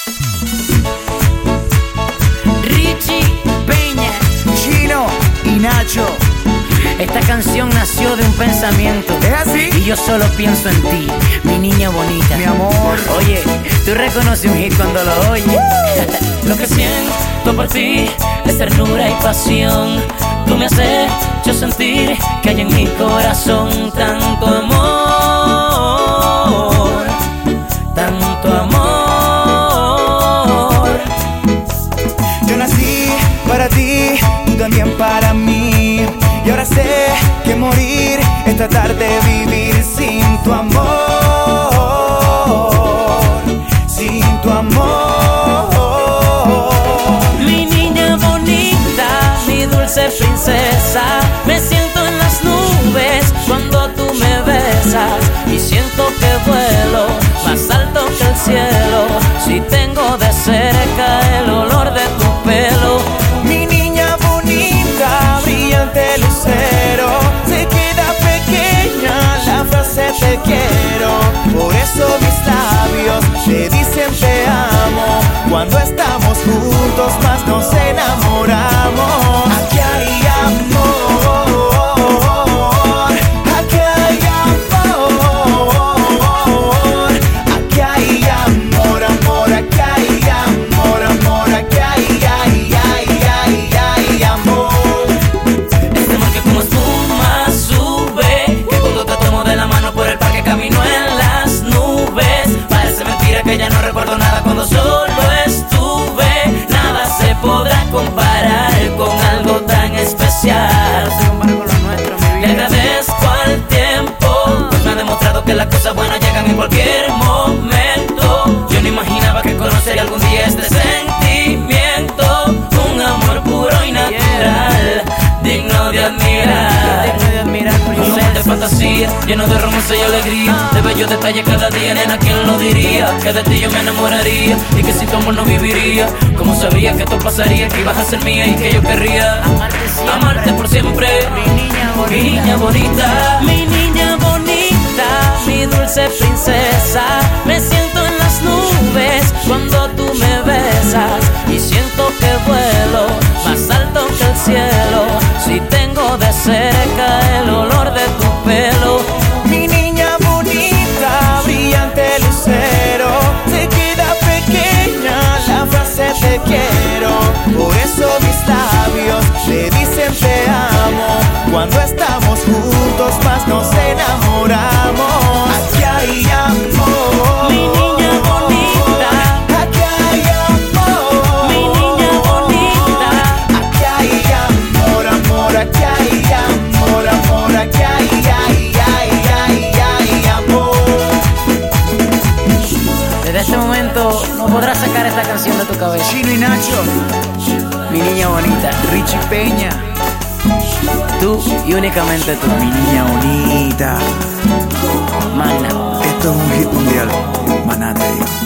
Richie Peña, Chino y Nacho. esta canción nació de un pensamiento. ¿Es así? Y yo solo pienso en ti, mi niña bonita. Mi amor. Oye, tú reconoces un hit cuando lo oyes. Lo que siento por ti es ternura y pasión. Tú me has hecho sentir que hay en mi corazón tanto amor, tanto amor. Yo nací para ti, tú también para mí. Y ahora sé que morir es tratar de vivir sin tu amor. Sin tu amor. Mi niña bonita, mi dulce princesa, me siento en las nubes cuando tú me besas y siento que vuelo más alto que el cielo si tengo de cerca el olor de tu pelo. Mi niña bonita, brillante lucero, se queda pequeña la frase te quiero. Por eso mis labios te dicen te amo. Cuando estamos juntos más nos enamoramos. Aquí hay amor, aquí hay amor, aquí hay amor, amor, aquí hay amor, amor, aquí hay amor. Este amor que como espuma sube, que cuando te tomo de la mano por el parque camino en las nubes. Parece mentira que ya no recuerdo nada cuando solo estuve. Nada se podrá comparar con algo tan especial. Le agradezco al tiempo, pues me ha demostrado que las cosas buenas llegan en cualquier momento. Yo no imaginaba que conocería algún día este sentimiento, un amor puro y natural, digno de admirar. Un mundo de fantasía, lleno de romance y alegría, de bellos detalles cada día, nena, ¿quién lo diría? Que de ti yo me enamoraría y que sin tu amor no viviría. Como sabía que esto pasaría, que ibas a ser mía y que yo querría amarte por siempre. Mi niña bonita, mi niña bonita, mi dulce princesa, me siento en las nubes cuando tú me besas y siento que vuelo más alto que el cielo si tengo de cerca el olor de tu pelo. Mi niña bonita, brillante lucero, se queda pequeña la frase te quiero. Por eso mis labios te dicen te amo. Cuando estamos juntos más nos enamoramos. Aquí hay amor, Mi niña bonita, aquí hay amor, mi niña bonita. aquí hay amor, amor, aquí hay amor, amor, aquí hay amor. Desde este momento no podrás sacar esta canción de tu cabeza. Chino y Nacho, Mi niña bonita, Richie Peña, tú y únicamente tú. mi niña bonita. Magna. Esto es un hit mundial, Maná te digo.